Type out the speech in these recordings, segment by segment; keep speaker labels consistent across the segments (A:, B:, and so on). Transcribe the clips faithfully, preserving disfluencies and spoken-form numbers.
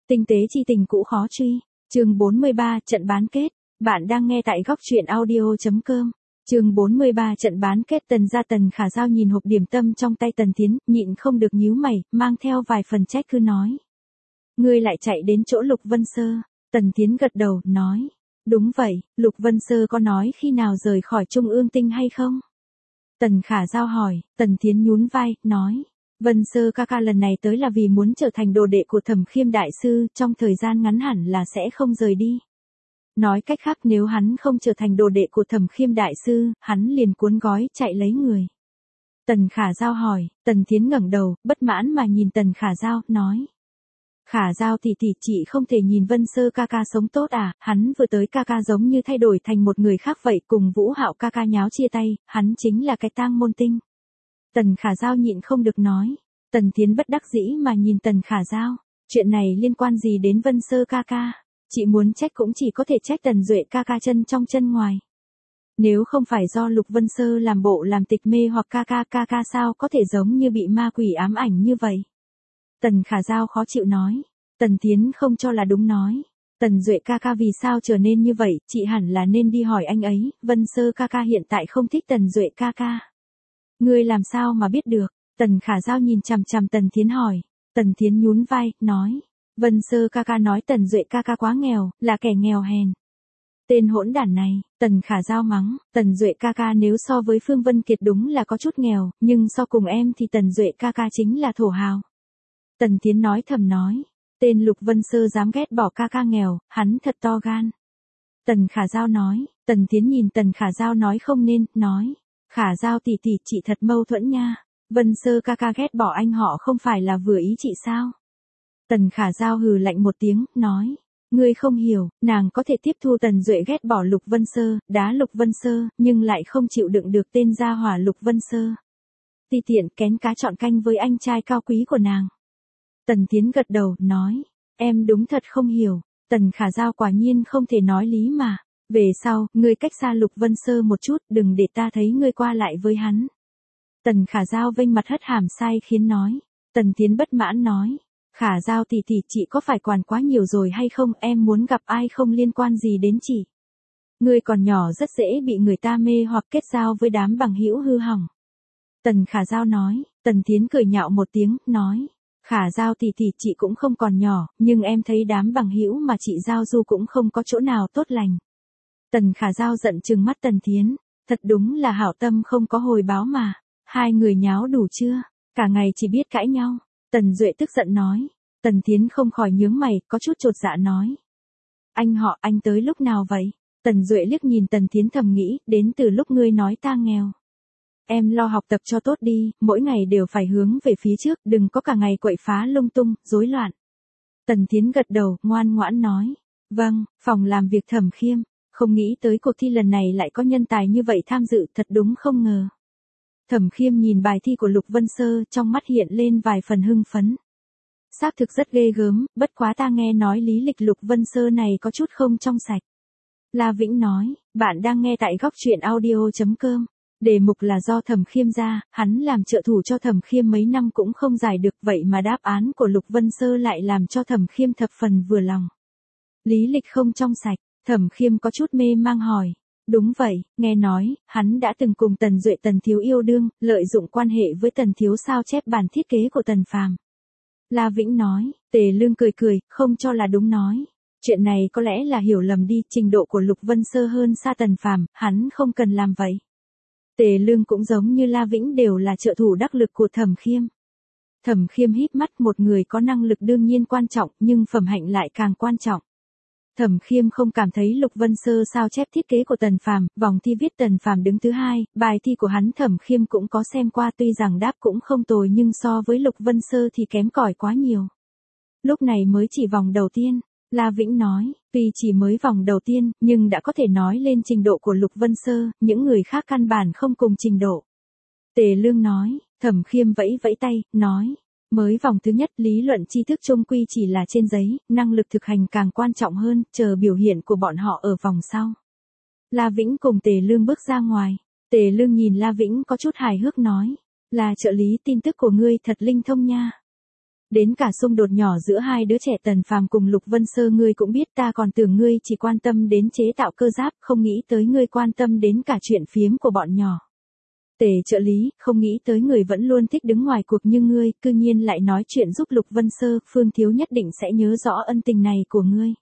A: Tinh tế chi tình cũ khó truy. Chương bốn mươi ba, trận bán kết. Bạn đang nghe tại góc truyện audio chấm com. Chương bốn mươi ba, trận bán kết. Tần gia Tần Khả Giao nhìn hộp điểm tâm trong tay Tần Thiến, nhịn không được nhíu mày, mang theo vài phần trách cứ nói: "Ngươi lại chạy đến chỗ Lục Vân Sơ?" Tần Thiến gật đầu, nói: "Đúng vậy, Lục Vân Sơ có nói khi nào rời khỏi Trung Ương Tinh hay không?" Tần Khả Giao hỏi. Tần Thiến nhún vai, nói: "Vân Sơ ca ca lần này tới là vì muốn trở thành đồ đệ của Thẩm Khiêm đại sư, trong thời gian ngắn hẳn là sẽ không rời đi. Nói cách khác, nếu hắn không trở thành đồ đệ của Thẩm Khiêm đại sư, hắn liền cuốn gói chạy lấy người." Tần Khả Giao hỏi. Tần Thiến ngẩng đầu, bất mãn mà nhìn Tần Khả Giao, nói: "Khả Giao tỷ tỷ, chị không thể nhìn Vân Sơ ca ca sống tốt à, hắn vừa tới ca ca giống như thay đổi thành một người khác vậy, cùng Vũ Hạo ca ca nháo chia tay, hắn chính là cái tang môn tinh." Tần Khả Giao nhịn không được nói. Tần Thiến bất đắc dĩ mà nhìn Tần Khả Giao, chuyện này liên quan gì đến Vân Sơ ca ca, chị muốn trách cũng chỉ có thể trách Tần Duệ ca ca chân trong chân ngoài. Nếu không phải do Lục Vân Sơ làm bộ làm tịch mê hoặc ca ca ca ca sao có thể giống như bị ma quỷ ám ảnh như vậy. Tần Khả Giao khó chịu nói. Tần Thiến không cho là đúng nói: "Tần Duệ ca ca vì sao trở nên như vậy, chị hẳn là nên đi hỏi anh ấy, Vân Sơ ca ca hiện tại không thích Tần Duệ ca ca." "Ngươi làm sao mà biết được?" Tần Khả Giao nhìn chằm chằm Tần Thiến hỏi. Tần Thiến nhún vai, nói: "Vân Sơ ca ca nói Tần Duệ ca ca quá nghèo, là kẻ nghèo hèn." Tên hỗn đản này. Tần Khả Giao mắng. Tần Duệ ca ca nếu so với Phương Vân Kiệt đúng là có chút nghèo, nhưng so cùng em thì Tần Duệ ca ca chính là thổ hào. Tần Thiến nói thầm nói: "Tên Lục Vân Sơ dám ghét bỏ ca ca nghèo, hắn thật to gan." Tần Khả Giao nói. Tần Thiến nhìn Tần Khả Giao nói không nên, nói: "Khả Giao tỷ tỷ, chị thật mâu thuẫn nha. Vân Sơ ca ca ghét bỏ anh họ không phải là vừa ý chị sao?" Tần Khả Giao hừ lạnh một tiếng, nói: "Ngươi không hiểu, nàng có thể tiếp thu Tần Duệ ghét bỏ Lục Vân Sơ, đá Lục Vân Sơ, nhưng lại không chịu đựng được tên gia hỏa Lục Vân Sơ. Ti tiện kén cá chọn canh với anh trai cao quý của nàng." Tần Thiến gật đầu, nói: "Em đúng thật không hiểu." Tần Khả Giao quả nhiên không thể nói lý mà. "Về sau, ngươi cách xa Lục Vân Sơ một chút, đừng để ta thấy ngươi qua lại với hắn." Tần Khả Giao vênh mặt hất hàm sai khiến nói. Tần Thiến bất mãn nói: "Khả Giao tỷ tỷ, chị có phải quản quá nhiều rồi hay không, em muốn gặp ai không liên quan gì đến chị. Ngươi còn nhỏ rất dễ bị người ta mê hoặc kết giao với đám bằng hữu hư hỏng." Tần Khả Giao nói. Tần Thiến cười nhạo một tiếng, nói: "Khả Giao tỷ tỷ, chị cũng không còn nhỏ, nhưng em thấy đám bằng hữu mà chị giao du cũng không có chỗ nào tốt lành." Tần Khả Giao giận trừng mắt Tần Thiến. Thật đúng là hảo tâm không có hồi báo mà. Hai người nháo đủ chưa? Cả ngày chỉ biết cãi nhau. Tần Duệ tức giận nói. Tần Thiến không khỏi nhướng mày, có chút chột dạ nói: "Anh họ, anh tới lúc nào vậy?" Tần Duệ liếc nhìn Tần Thiến thầm nghĩ, đến từ lúc ngươi nói ta nghèo. Em lo học tập cho tốt đi, mỗi ngày đều phải hướng về phía trước, đừng có cả ngày quậy phá lung tung, rối loạn. Tần Thiến gật đầu, ngoan ngoãn nói: "Vâng." Phòng làm việc Thẩm Khiêm. Không nghĩ tới cuộc thi lần này lại có nhân tài như vậy tham dự, thật đúng không ngờ. Thẩm Khiêm nhìn bài thi của Lục Vân Sơ, trong mắt hiện lên vài phần hưng phấn. Xác thực rất ghê gớm, bất quá ta nghe nói lý lịch Lục Vân Sơ này có chút không trong sạch. La Vĩnh nói. Bạn đang nghe tại góc truyện audio chấm com. Đề mục là do Thẩm Khiêm ra, hắn làm trợ thủ cho Thẩm Khiêm mấy năm cũng không giải được, vậy mà đáp án của Lục Vân Sơ lại làm cho Thẩm Khiêm thập phần vừa lòng. Lý lịch không trong sạch. Thẩm Khiêm có chút mê mang hỏi. Đúng vậy, nghe nói, hắn đã từng cùng Tần Duệ Tần Thiếu yêu đương, lợi dụng quan hệ với Tần Thiếu sao chép bản thiết kế của Tần Phàm. La Vĩnh nói. Tề Lương cười cười, không cho là đúng nói: "Chuyện này có lẽ là hiểu lầm đi, trình độ của Lục Vân Sơ hơn xa Tần Phàm, hắn không cần làm vậy." Tề Lương cũng giống như La Vĩnh đều là trợ thủ đắc lực của Thẩm Khiêm. Thẩm Khiêm híp mắt, một người có năng lực đương nhiên quan trọng, nhưng phẩm hạnh lại càng quan trọng. Thẩm Khiêm không cảm thấy Lục Vân Sơ sao chép thiết kế của Tần Phàm, vòng thi viết Tần Phàm đứng thứ hai, bài thi của hắn Thẩm Khiêm cũng có xem qua, tuy rằng đáp cũng không tồi nhưng so với Lục Vân Sơ thì kém cỏi quá nhiều. Lúc này mới chỉ vòng đầu tiên. La Vĩnh nói. Tuy chỉ mới vòng đầu tiên, nhưng đã có thể nói lên trình độ của Lục Vân Sơ, những người khác căn bản không cùng trình độ. Tề Lương nói. Thẩm Khiêm vẫy vẫy tay, nói: "Mới vòng thứ nhất, lý luận tri thức chung quy chỉ là trên giấy, năng lực thực hành càng quan trọng hơn, chờ biểu hiện của bọn họ ở vòng sau." La Vĩnh cùng Tề Lương bước ra ngoài. Tề Lương nhìn La Vĩnh có chút hài hước nói: "Là trợ lý, tin tức của ngươi thật linh thông nha." Đến cả xung đột nhỏ giữa hai đứa trẻ Tần Phàm cùng Lục Vân Sơ ngươi cũng biết, ta còn tưởng ngươi chỉ quan tâm đến chế tạo cơ giáp, không nghĩ tới ngươi quan tâm đến cả chuyện phiếm của bọn nhỏ. Tề trợ lý, không nghĩ tới người vẫn luôn thích đứng ngoài cuộc như ngươi, cư nhiên lại nói chuyện giúp Lục Vân Sơ, Phương Thiếu nhất định sẽ nhớ rõ ân tình này của ngươi.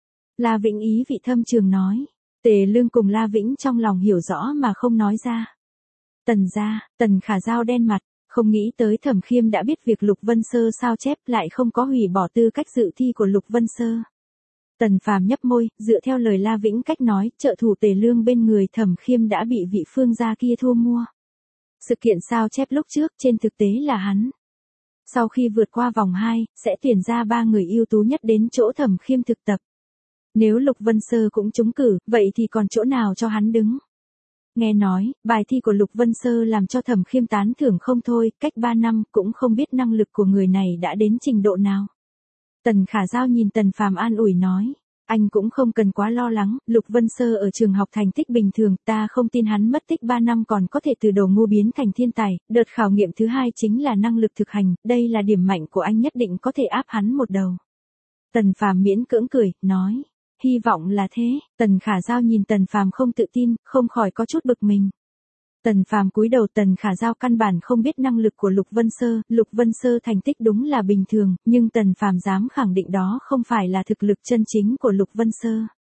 A: La Vĩnh ý vị thâm trường nói. Tề Lương cùng La Vĩnh trong lòng hiểu rõ mà không nói ra. Tần gia, Tần Khả Dao đen mặt, không nghĩ tới Thẩm Khiêm đã biết việc Lục Vân Sơ sao chép lại không có hủy bỏ tư cách dự thi của Lục Vân Sơ. Tần Phàm nhấp môi, dựa theo lời La Vĩnh cách nói, trợ thủ Tề Lương bên người Thẩm Khiêm đã bị vị Phương gia kia thu mua. Sự kiện sao chép lúc trước trên thực tế là hắn. Sau khi vượt qua vòng hai, sẽ tuyển ra ba người ưu tú nhất đến chỗ Thẩm Khiêm thực tập. Nếu Lục Vân Sơ cũng trúng cử, vậy thì còn chỗ nào cho hắn đứng? Nghe nói, bài thi của Lục Vân Sơ làm cho Thẩm Khiêm tán thưởng không thôi, cách ba năm cũng không biết năng lực của người này đã đến trình độ nào. Tần Khả Dao nhìn Tần Phàm an ủi nói, anh cũng không cần quá lo lắng, Lục Vân Sơ ở trường học thành tích bình thường, ta không tin hắn mất tích ba năm còn có thể từ đồ ngu biến thành thiên tài, đợt khảo nghiệm thứ hai chính là năng lực thực hành, đây là điểm mạnh của anh nhất định có thể áp hắn một đầu. Tần Phàm miễn cưỡng cười, nói. Hy vọng là thế. Tần Khả Dao nhìn Tần Phàm không tự tin, không khỏi có chút bực mình. Tần Phàm cúi đầu, Tần Khả Dao căn bản không biết năng lực của Lục Vân Sơ, Lục Vân Sơ thành tích đúng là bình thường, nhưng Tần Phàm dám khẳng định đó không phải là thực lực chân chính của Lục Vân Sơ.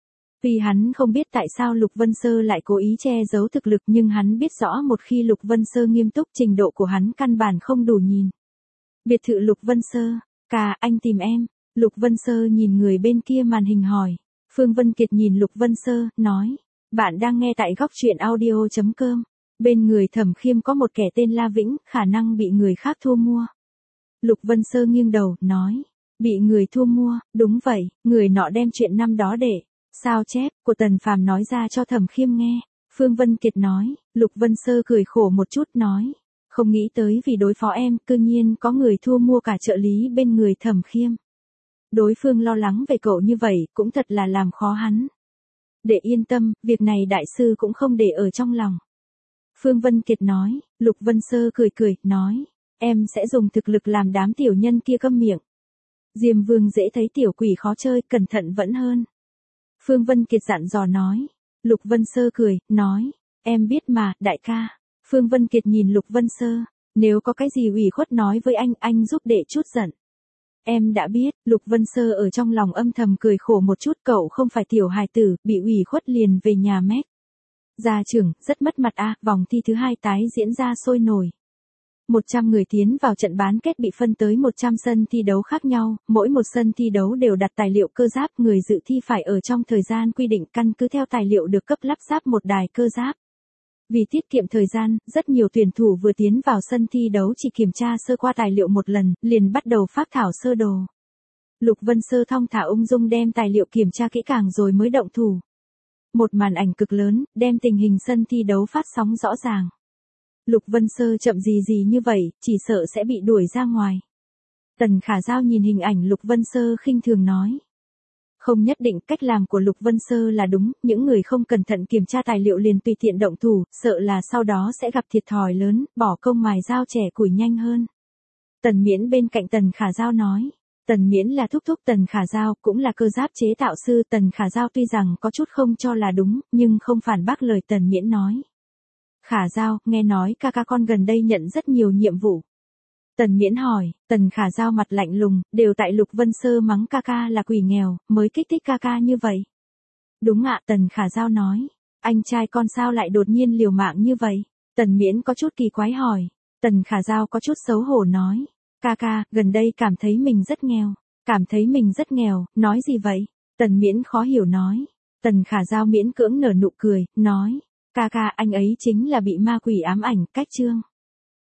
A: Vì hắn không biết tại sao Lục Vân Sơ lại cố ý che giấu thực lực, nhưng hắn biết rõ một khi Lục Vân Sơ nghiêm túc, trình độ của hắn căn bản không đủ nhìn. Biệt thự Lục Vân Sơ, "Ca, anh tìm em." Lục Vân Sơ nhìn người bên kia màn hình hỏi. Phương Vân Kiệt nhìn Lục Vân Sơ, nói, bạn đang nghe tại góc truyện audio chấm com. Bên người Thẩm Khiêm có một kẻ tên La Vĩnh, khả năng bị người khác thu mua. Lục Vân Sơ nghiêng đầu, nói, bị người thu mua, đúng vậy, người nọ đem chuyện năm đó để, sao chép, của Tần Phàm nói ra cho Thẩm Khiêm nghe. Phương Vân Kiệt nói, Lục Vân Sơ cười khổ một chút nói, không nghĩ tới vì đối phó em, cư nhiên có người thu mua cả trợ lý bên người Thẩm Khiêm. Đối phương lo lắng về cậu như vậy, cũng thật là làm khó hắn. Để yên tâm, việc này đại sư cũng không để ở trong lòng. Phương Vân Kiệt nói, Lục Vân Sơ cười cười, nói, em sẽ dùng thực lực làm đám tiểu nhân kia câm miệng. Diêm Vương dễ thấy tiểu quỷ khó chơi, cẩn thận vẫn hơn. Phương Vân Kiệt dặn dò nói. Lục Vân Sơ cười, nói, em biết mà, đại ca. Phương Vân Kiệt nhìn Lục Vân Sơ, nếu có cái gì ủy khuất nói với anh, anh giúp đệ chút giận. Em đã biết, Lục Vân Sơ ở trong lòng âm thầm cười khổ một chút, cậu không phải tiểu hài tử, bị ủy khuất liền về nhà mét. Gia trưởng, rất mất mặt a. Vòng thi thứ hai tái diễn ra sôi nổi. một trăm người tiến vào trận bán kết bị phân tới một trăm sân thi đấu khác nhau, mỗi một sân thi đấu đều đặt tài liệu cơ giáp, người dự thi phải ở trong thời gian quy định, căn cứ theo tài liệu được cấp lắp ráp một đài cơ giáp. Vì tiết kiệm thời gian, rất nhiều tuyển thủ vừa tiến vào sân thi đấu chỉ kiểm tra sơ qua tài liệu một lần, liền bắt đầu phác thảo sơ đồ. Lục Vân Sơ thong thả ung dung đem tài liệu kiểm tra kỹ càng rồi mới động thủ. Một màn ảnh cực lớn, đem tình hình sân thi đấu phát sóng rõ ràng. Lục Vân Sơ chậm gì gì như vậy, chỉ sợ sẽ bị đuổi ra ngoài. Tần Khả Dao nhìn hình ảnh Lục Vân Sơ khinh thường nói. Không nhất định, cách làm của Lục Vân Sơ là đúng, những người không cẩn thận kiểm tra tài liệu liền tùy tiện động thủ, sợ là sau đó sẽ gặp thiệt thòi lớn, bỏ công mài dao trẻ củi nhanh hơn. Tần Miễn bên cạnh Tần Khả Dao nói. Tần Miễn là thúc thúc Tần Khả Dao, cũng là cơ giáp chế tạo sư. Tần Khả Dao tuy rằng có chút không cho là đúng, nhưng không phản bác lời Tần Miễn nói. Khả Dao, nghe nói ca ca con gần đây nhận rất nhiều nhiệm vụ. Tần Miễn hỏi, Tần Khả Dao mặt lạnh lùng, đều tại Lục Vân Sơ mắng ca ca là quỷ nghèo, mới kích thích ca ca như vậy. Đúng ạ, Tần Khả Dao nói, anh trai con sao lại đột nhiên liều mạng như vậy? Tần Miễn có chút kỳ quái hỏi, Tần Khả Dao có chút xấu hổ nói, ca ca, gần đây cảm thấy mình rất nghèo, cảm thấy mình rất nghèo, nói gì vậy? Tần Miễn khó hiểu nói, Tần Khả Dao miễn cưỡng nở nụ cười, nói, ca ca anh ấy chính là bị ma quỷ ám ảnh, cách chương.